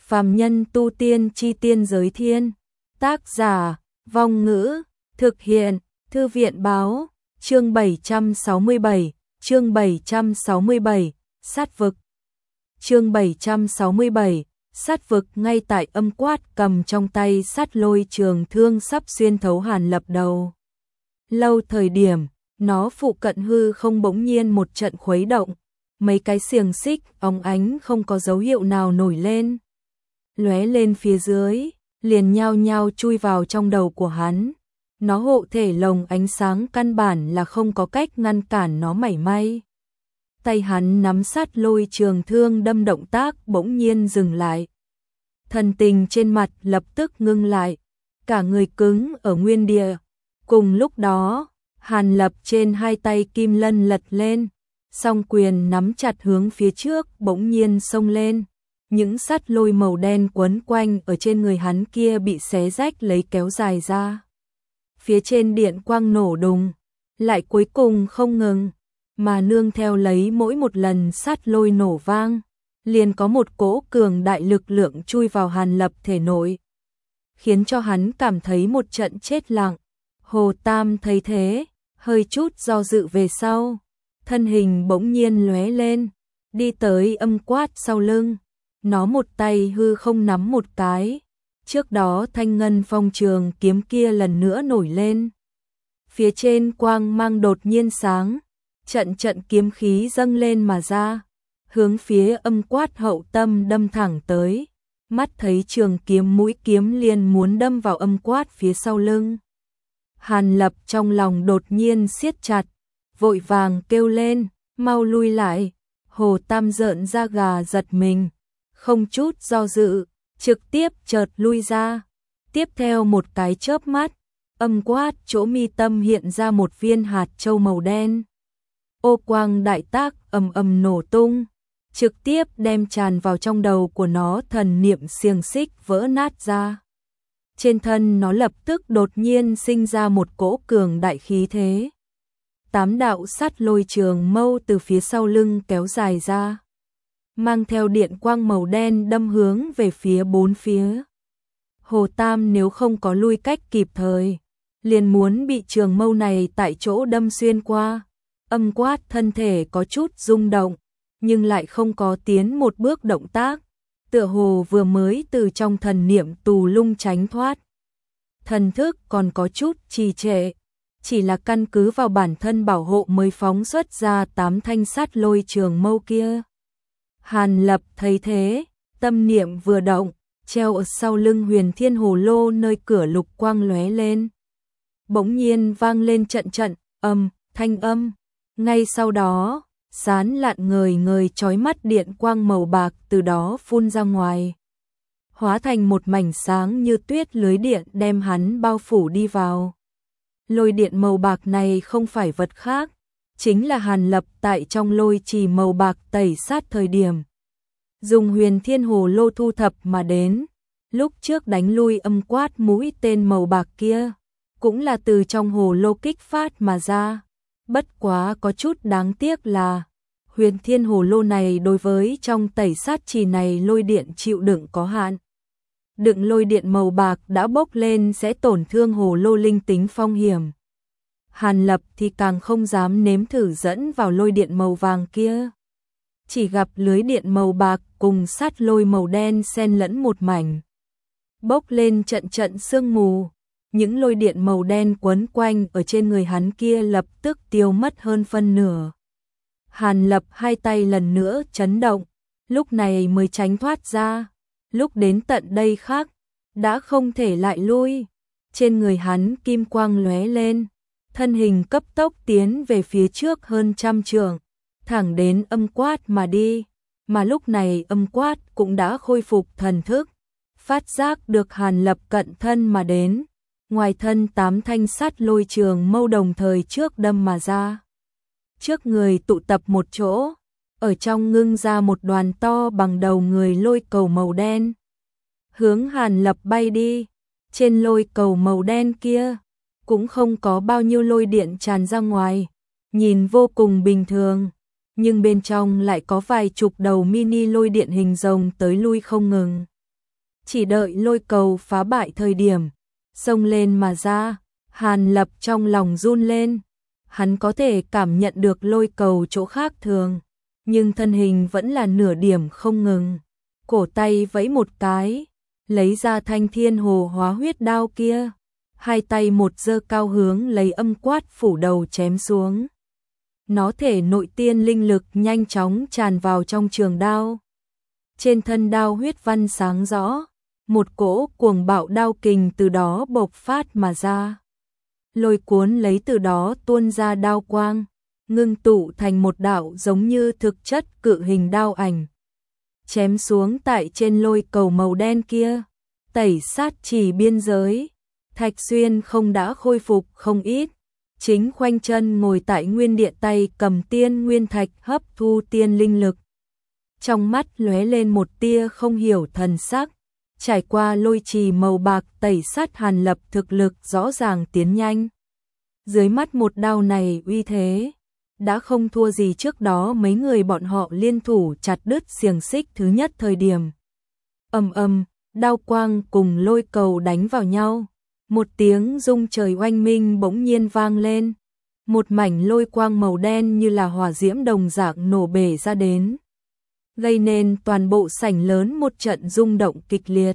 Phàm nhân tu tiên chi tiên giới thiên. Tác giả, Vong Ngữ, thực hiện, Thư viện báo, chương 767, chương 767, sát vực. Chương 767, sát vực. Ngay tại Âm Quát cầm trong tay sát lôi trường thương sắp xuyên thấu Hàn Lập đầu. Lâu thời điểm, nó phụ cận hư không bỗng nhiên một trận khuấy động, mấy cái xiềng xích óng ánh không có dấu hiệu nào nổi lên, lóe lên phía dưới, liền nhao nhao chui vào trong đầu của hắn. Nó hộ thể lồng ánh sáng căn bản là không có cách ngăn cản nó mảy may. Tay hắn nắm sát lôi trường thương đâm, động tác bỗng nhiên dừng lại. Thần tình trên mặt lập tức ngưng lại, cả người cứng ở nguyên địa. Cùng lúc đó, Hàn Lập trên hai tay kim lân lật lên, song quyền nắm chặt hướng phía trước bỗng nhiên xông lên. Những sắt lôi màu đen quấn quanh ở trên người hắn kia bị xé rách lấy kéo dài ra. Phía trên điện quang nổ đùng, lại cuối cùng không ngừng, mà nương theo lấy mỗi một lần sắt lôi nổ vang, liền có một cỗ cường đại lực lượng chui vào Hàn Lập thể nội, khiến cho hắn cảm thấy một trận chết lặng. Hồ Tam thấy thế, hơi chút do dự về sau, thân hình bỗng nhiên lóe lên, đi tới Âm Quát sau lưng. Nó một tay hư không nắm một cái, trước đó thanh ngân phong trường kiếm kia lần nữa nổi lên. Phía trên quang mang đột nhiên sáng, trận trận kiếm khí dâng lên mà ra, hướng phía Âm Quát hậu tâm đâm thẳng tới. Mắt thấy trường kiếm mũi kiếm liền muốn đâm vào Âm Quát phía sau lưng. Hàn Lập trong lòng đột nhiên siết chặt, vội vàng kêu lên, mau lui lại. Hồ Tam rợn da gà giật mình, không chút do dự, trực tiếp chợt lui ra. Tiếp theo một cái chớp mắt, Âm Quát chỗ mi tâm hiện ra một viên hạt châu màu đen. Ô quang đại tác ầm ầm nổ tung, trực tiếp đem tràn vào trong đầu của nó, thần niệm xiềng xích vỡ nát ra. Trên thân nó lập tức đột nhiên sinh ra một cỗ cường đại khí thế. 8 đạo sắt lôi trường mâu từ phía sau lưng kéo dài ra, mang theo điện quang màu đen đâm hướng về phía bốn phía. Hồ Tam nếu không có lui cách kịp thời, liền muốn bị trường mâu này tại chỗ đâm xuyên qua. Âm Quát thân thể có chút rung động, nhưng lại không có tiến một bước động tác, tựa hồ vừa mới từ trong thần niệm tù lung tránh thoát. Thần thức còn có chút trì trệ, chỉ là căn cứ vào bản thân bảo hộ mới phóng xuất ra 8 thanh sát lôi trường mâu kia. Hàn Lập thấy thế, tâm niệm vừa động, treo ở sau lưng Huyền Thiên Hồ Lô nơi cửa lục quang lóe lên. Bỗng nhiên vang lên trận trận thanh âm, ngay sau đó, sán lạn ngời ngời chói mắt điện quang màu bạc từ đó phun ra ngoài, hóa thành một mảnh sáng như tuyết lưới điện đem hắn bao phủ đi vào. Lôi điện màu bạc này không phải vật khác, chính là Hàn Lập tại trong lôi trì màu bạc tẩy sát thời điểm dùng Huyền Thiên Hồ Lô thu thập mà đến. Lúc trước đánh lui Âm Quát mũi tên màu bạc kia, cũng là từ trong hồ lô kích phát mà ra. Bất quá có chút đáng tiếc là Huyền Thiên Hồ Lô này đối với trong tẩy sát trì này lôi điện chịu đựng có hạn. Đựng lôi điện màu bạc đã bốc lên sẽ tổn thương hồ lô linh tính phong hiểm. Hàn Lập thì càng không dám nếm thử dẫn vào lôi điện màu vàng kia. Chỉ gặp lưới điện màu bạc cùng sát lôi màu đen xen lẫn một mảnh, bốc lên trận trận sương mù. Những lôi điện màu đen quấn quanh ở trên người hắn kia lập tức tiêu mất hơn phân nửa. Hàn Lập hai tay lần nữa chấn động, lúc này mới tránh thoát ra. Lúc đến tận đây khác, đã không thể lại lui. Trên người hắn kim quang lóe lên, thân hình cấp tốc tiến về phía trước hơn 100 trượng, thẳng đến Âm Quát mà đi. Mà lúc này Âm Quát cũng đã khôi phục thần thức, phát giác được Hàn Lập cận thân mà đến. Ngoài thân 8 thanh sắt lôi trường mâu đồng thời trước đâm mà ra. Trước người tụ tập một chỗ, ở trong ngưng ra một đoàn to bằng đầu người lôi cầu màu đen, hướng Hàn Lập bay đi. Trên lôi cầu màu đen kia cũng không có bao nhiêu lôi điện tràn ra ngoài, nhìn vô cùng bình thường, nhưng bên trong lại có vài chục đầu mini lôi điện hình rồng tới lui không ngừng. Chỉ đợi lôi cầu phá bại thời điểm, xông lên mà ra, Hàn Lập trong lòng run lên. Hắn có thể cảm nhận được lôi cầu chỗ khác thường, nhưng thân hình vẫn là nửa điểm không ngừng. Cổ tay vẫy một cái, lấy ra thanh thiên hồ hóa huyết đao kia. Hai tay một giơ cao hướng lấy âm quát phủ đầu chém xuống. Nó thể nội tiên linh lực nhanh chóng tràn vào trong trường đao. Trên thân đao huyết văn sáng rõ, một cỗ cuồng bạo đao kình từ đó bộc phát mà ra. Lôi cuốn lấy từ đó tuôn ra đao quang, ngưng tụ thành một đạo giống như thực chất cự hình đao ảnh. Chém xuống tại trên lôi cầu màu đen kia, tẩy sát chỉ biên giới. Thạch Xuyên không đã khôi phục không ít, chính khoanh chân ngồi tại nguyên địa tay cầm tiên nguyên thạch hấp thu tiên linh lực. Trong mắt lóe lên một tia không hiểu thần sắc, trải qua lôi trì màu bạc tẩy sát Hàn Lập thực lực rõ ràng tiến nhanh. Dưới mắt một đao này uy thế, đã không thua gì trước đó mấy người bọn họ liên thủ chặt đứt xiềng xích thứ nhất thời điểm. Ầm ầm, đao quang cùng lôi cầu đánh vào nhau. Một tiếng rung trời oanh minh bỗng nhiên vang lên. Một mảnh lôi quang màu đen như là hỏa diễm đồng dạng nổ bể ra đến, gây nên toàn bộ sảnh lớn một trận rung động kịch liệt.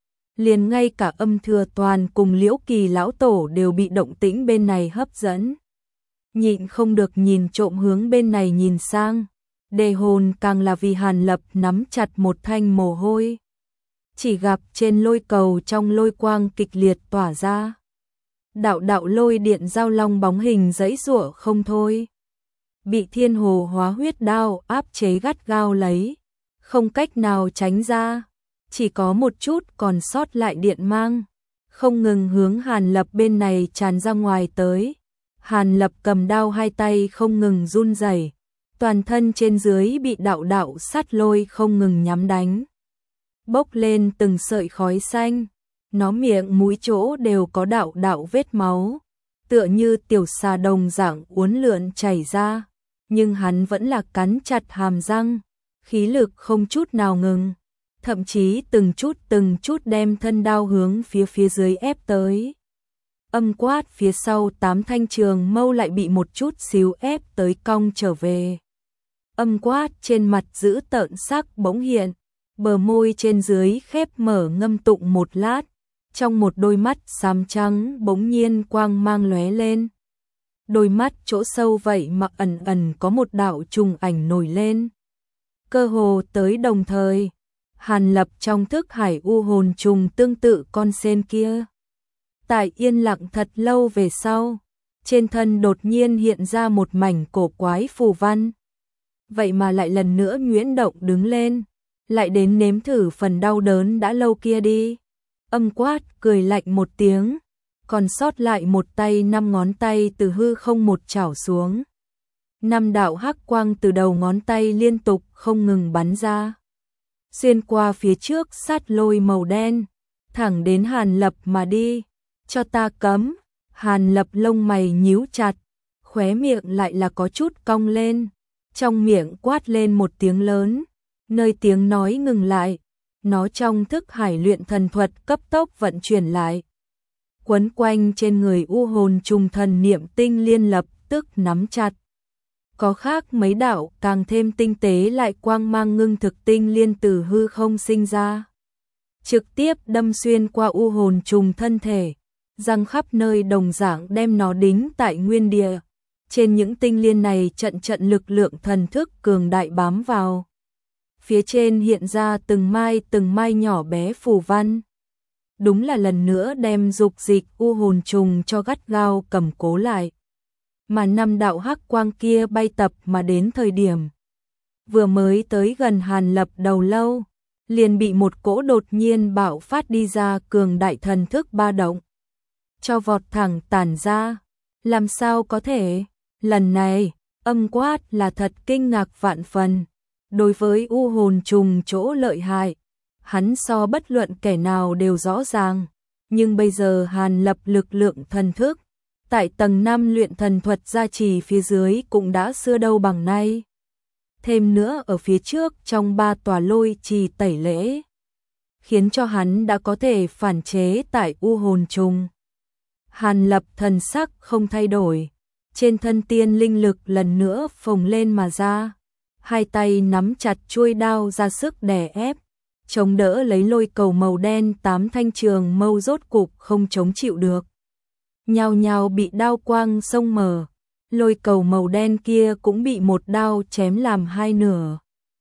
Liền ngay cả Âm Thừa Toàn cùng Liễu Kỳ lão tổ đều bị động tĩnh bên này hấp dẫn. Nhịn không được nhìn trộm hướng bên này nhìn sang. Đề hồn càng là vì Hàn Lập nắm chặt một thanh mồ hôi. Chỉ gặp trên lôi cầu trong lôi quang kịch liệt tỏa ra. Đạo đạo lôi điện giao long bóng hình giãy giụa không thôi. Bị thiên hồ hóa huyết đao áp chế gắt gao lấy, không cách nào tránh ra. Chỉ có một chút còn sót lại điện mang, không ngừng hướng Hàn Lập bên này tràn ra ngoài tới. Hàn Lập cầm đao hai tay không ngừng run rẩy, toàn thân trên dưới bị đạo đạo sát lôi không ngừng nhắm đánh. Bốc lên từng sợi khói xanh, nó miệng mũi chỗ đều có đạo đạo vết máu, tựa như tiểu xà đồng dạng uốn lượn chảy ra, nhưng hắn vẫn là cắn chặt hàm răng, khí lực không chút nào ngừng, thậm chí từng chút đem thân đao hướng phía dưới ép tới. Âm quát phía sau 8 thanh trường mâu lại bị một chút xíu ép tới cong trở về. Âm quát trên mặt giữ tợn sắc bỗng hiện, bờ môi trên dưới khép mở ngâm tụng một lát, trong một đôi mắt xám trắng bỗng nhiên quang mang lóe lên. Đôi mắt chỗ sâu vậy mà ẩn ẩn có một đạo trùng ảnh nổi lên. Cơ hồ tới đồng thời, Hàn Lập trong thức hải u hồn trùng tương tự con sen kia. Tại yên lặng thật lâu về sau, trên thân đột nhiên hiện ra một mảnh cổ quái phù văn. Vậy mà lại lần nữa nhuyễn động đứng lên, lại đến nếm thử phần đau đớn đã lâu kia đi. Âm quát cười lạnh một tiếng, còn sót lại một tay 5 ngón tay từ hư không một chảo xuống. 5 đạo hắc quang từ đầu ngón tay liên tục không ngừng bắn ra, xuyên qua phía trước sát lôi màu đen, thẳng đến Hàn Lập mà đi. Cho ta cấm. Hàn Lập lông mày nhíu chặt, khóe miệng lại là có chút cong lên, trong miệng quát lên một tiếng lớn, nơi tiếng nói ngừng lại, nó trong thức hải luyện thần thuật cấp tốc vận chuyển lại. Quấn quanh trên người u hồn trùng thần niệm tinh liên lập tức nắm chặt. Có khác mấy đạo càng thêm tinh tế lại quang mang ngưng thực tinh liên từ hư không sinh ra, trực tiếp đâm xuyên qua u hồn trùng thân thể, răng khắp nơi đồng dạng đem nó đính tại nguyên địa. Trên những tinh liên này trận trận lực lượng thần thức cường đại bám vào. Phía trên hiện ra từng mai nhỏ bé phù văn. Đúng là lần nữa đem dục dịch u hồn trùng cho gắt gao cầm cố lại. Mà 5 đạo hắc quang kia bay tập mà đến thời điểm vừa mới tới gần Hàn Lập đầu lâu, liền bị một cỗ đột nhiên bạo phát đi ra cường đại thần thức ba động, cho vọt thẳng tản ra. Làm sao có thể? Lần này, âm quát là thật kinh ngạc vạn phần. Đối với u hồn trùng chỗ lợi hại, hắn so bất luận kẻ nào đều rõ ràng. Nhưng bây giờ Hàn Lập lực lượng thần thức, tại tầng 5 luyện thần thuật gia trì phía dưới cũng đã xưa đâu bằng nay. Thêm nữa ở phía trước trong 3 tòa lôi trì tẩy lễ, khiến cho hắn đã có thể phản chế tại u hồn trùng. Hàn Lập thần sắc không thay đổi, trên thân tiên linh lực lần nữa phồng lên mà ra, hai tay nắm chặt chuôi đao ra sức đè ép, chống đỡ lấy lôi cầu màu đen. 8 thanh trường mâu rốt cục không chống chịu được, nhao nhao bị đao quang xông mở, lôi cầu màu đen kia cũng bị một đao chém làm hai nửa.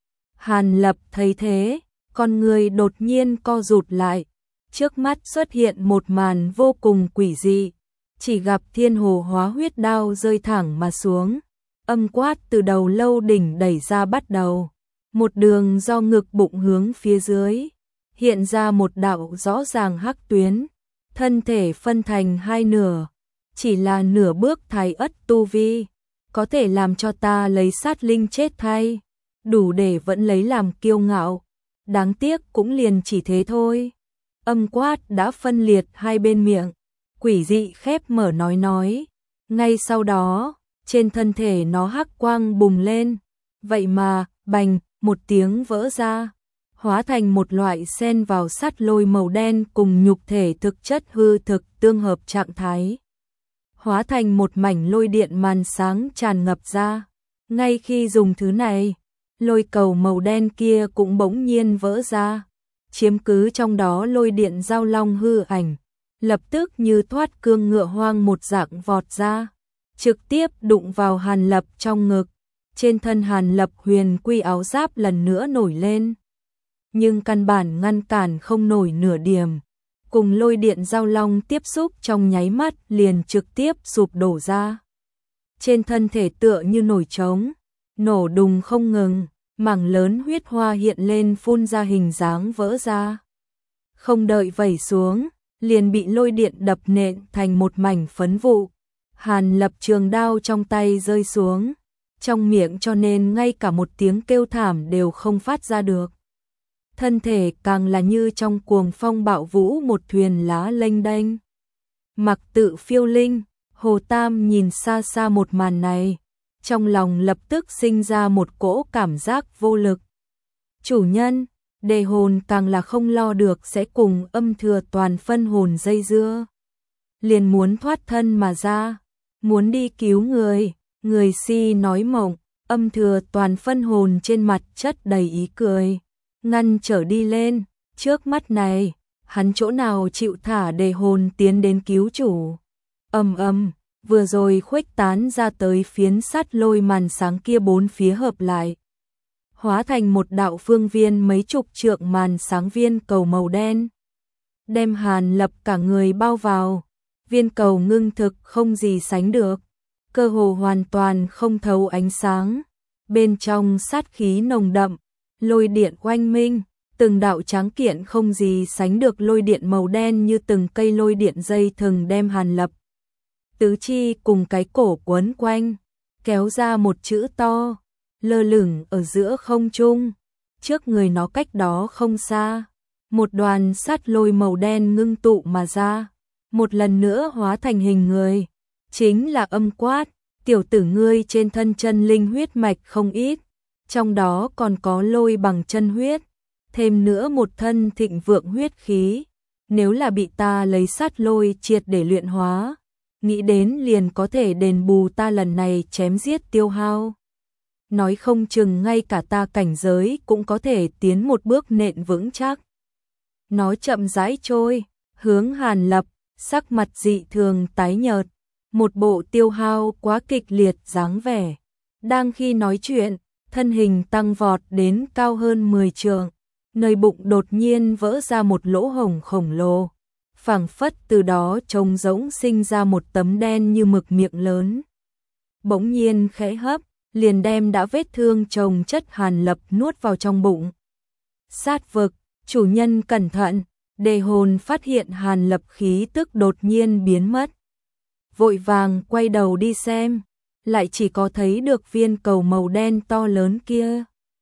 Hàn Lập thấy thế, con người đột nhiên co rụt lại, trước mắt xuất hiện một màn vô cùng quỷ dị, chỉ gặp thiên hồ hóa huyết đao rơi thẳng mà xuống, âm quát từ đầu lâu đỉnh đẩy ra bắt đầu, một đường do ngực bụng hướng phía dưới, hiện ra một đạo rõ ràng hắc tuyến, thân thể phân thành hai nửa, chỉ là nửa bước thái ất tu vi, có thể làm cho ta lấy sát linh chết thay, đủ để vẫn lấy làm kiêu ngạo, đáng tiếc cũng liền chỉ thế thôi. Âm quát đã phân liệt hai bên miệng, quỷ dị khép mở nói, ngay sau đó, trên thân thể nó hắc quang bùng lên, vậy mà, bành, một tiếng vỡ ra, hóa thành một loại xen vào sắt lôi màu đen cùng nhục thể thực chất hư thực tương hợp trạng thái. Hóa thành một mảnh lôi điện màn sáng tràn ngập ra, ngay khi dùng thứ này, lôi cầu màu đen kia cũng bỗng nhiên vỡ ra, chiếm cứ trong đó lôi điện giao long hư ảnh, lập tức như thoát cương ngựa hoang một dạng vọt ra, trực tiếp đụng vào Hàn Lập trong ngực. Trên thân Hàn Lập huyền quy áo giáp lần nữa nổi lên, nhưng căn bản ngăn cản không nổi nửa điểm, cùng lôi điện giao long tiếp xúc trong nháy mắt liền trực tiếp sụp đổ ra. Trên thân thể tựa như nổi trống, nổ đùng không ngừng, mảng lớn huyết hoa hiện lên phun ra hình dáng vỡ ra. Không đợi vẩy xuống, liền bị lôi điện đập nện thành một mảnh phấn vụ. Hàn Lập trường đao trong tay rơi xuống, trong miệng cho nên ngay cả một tiếng kêu thảm đều không phát ra được. Thân thể càng là như trong cuồng phong bạo vũ một thuyền lá lênh đênh. Mặc Tự phiêu linh, Hồ Tam nhìn xa xa một màn này, trong lòng lập tức sinh ra một cỗ cảm giác vô lực. Chủ nhân, đề hồn càng là không lo được sẽ cùng âm thừa toàn phân hồn dây dưa. Liền muốn thoát thân mà ra, muốn đi cứu người, người si nói mộng, âm thừa toàn phân hồn trên mặt chất đầy ý cười, ngăn trở đi lên, trước mắt này, hắn chỗ nào chịu thả đề hồn tiến đến cứu chủ. Vừa rồi khuếch tán ra tới phiến sắt lôi màn sáng kia bốn phía hợp lại, hóa thành một đạo phương viên mấy chục trượng màn sáng viên cầu màu đen, đem Hàn Lập cả người bao vào. Viên cầu ngưng thực không gì sánh được, cơ hồ hoàn toàn không thấu ánh sáng, bên trong sát khí nồng đậm, lôi điện oanh minh, từng đạo tráng kiện không gì sánh được lôi điện màu đen như từng cây lôi điện dây thừng đem Hàn Lập tứ chi cùng cái cổ quấn quanh, kéo ra một chữ to, lơ lửng ở giữa không trung, trước người nó cách đó không xa, một đoàn sắt lôi màu đen ngưng tụ mà ra, một lần nữa hóa thành hình người, chính là Âm Quát. Tiểu tử ngươi trên thân chân linh huyết mạch không ít, trong đó còn có lôi bằng chân huyết, thêm nữa một thân thịnh vượng huyết khí, nếu là bị ta lấy sát lôi triệt để luyện hóa, nghĩ đến liền có thể đền bù ta lần này chém giết tiêu hao. Nói không chừng ngay cả ta cảnh giới cũng có thể tiến một bước nện vững chắc. Nó chậm rãi trôi, hướng Hàn Lập, sắc mặt dị thường tái nhợt, một bộ tiêu hao quá kịch liệt dáng vẻ. Đang khi nói chuyện, thân hình tăng vọt đến cao hơn 10 trượng, nơi bụng đột nhiên vỡ ra một lỗ hổng khổng lồ, phảng phất từ đó trông rỗng sinh ra một tấm đen như mực miệng lớn. Bỗng nhiên khẽ hấp, liền đem đã vết thương chồng chất Hàn Lập nuốt vào trong bụng. Sát vực, chủ nhân cẩn thận, đề hồn phát hiện Hàn Lập khí tức đột nhiên biến mất. Vội vàng quay đầu đi xem, lại chỉ có thấy được viên cầu màu đen to lớn kia.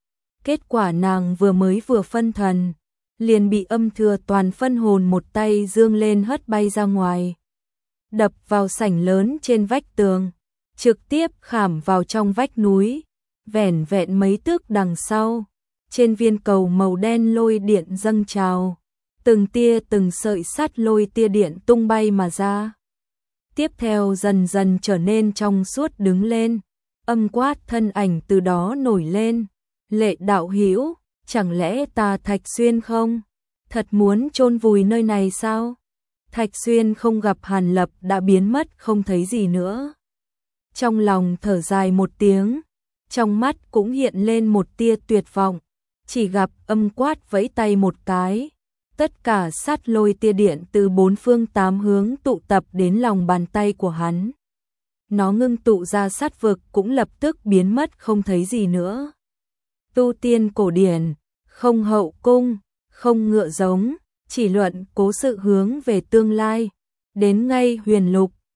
Kết quả nàng vừa phân thần, liền bị Âm thừa toàn phân hồn một tay dương lên hất bay ra ngoài, đập vào sảnh lớn trên vách tường, trực tiếp khảm vào trong vách núi, vẻn vẹn mấy thước đằng sau, trên viên cầu màu đen lôi điện dâng trào, từng tia từng sợi sắt lôi tia điện tung bay mà ra. Tiếp theo dần dần trở nên trong suốt đứng lên, âm quát thân ảnh từ đó nổi lên. Lệ đạo hữu, chẳng lẽ ta Thạch Xuyên không? Thật muốn chôn vùi nơi này sao? Thạch Xuyên không gặp Hàn Lập đã biến mất không thấy gì nữa. Trong lòng thở dài một tiếng, trong mắt cũng hiện lên một tia tuyệt vọng, chỉ gặp âm quát vẫy tay một cái. Tất cả sát lôi tia điện từ bốn phương tám hướng tụ tập đến lòng bàn tay của hắn. Nó ngưng tụ ra sát vực cũng lập tức biến mất không thấy gì nữa. Tu tiên cổ điển, không hậu cung, không ngựa giống, chỉ luận cố sự hướng về tương lai. Đến ngay huyền lục,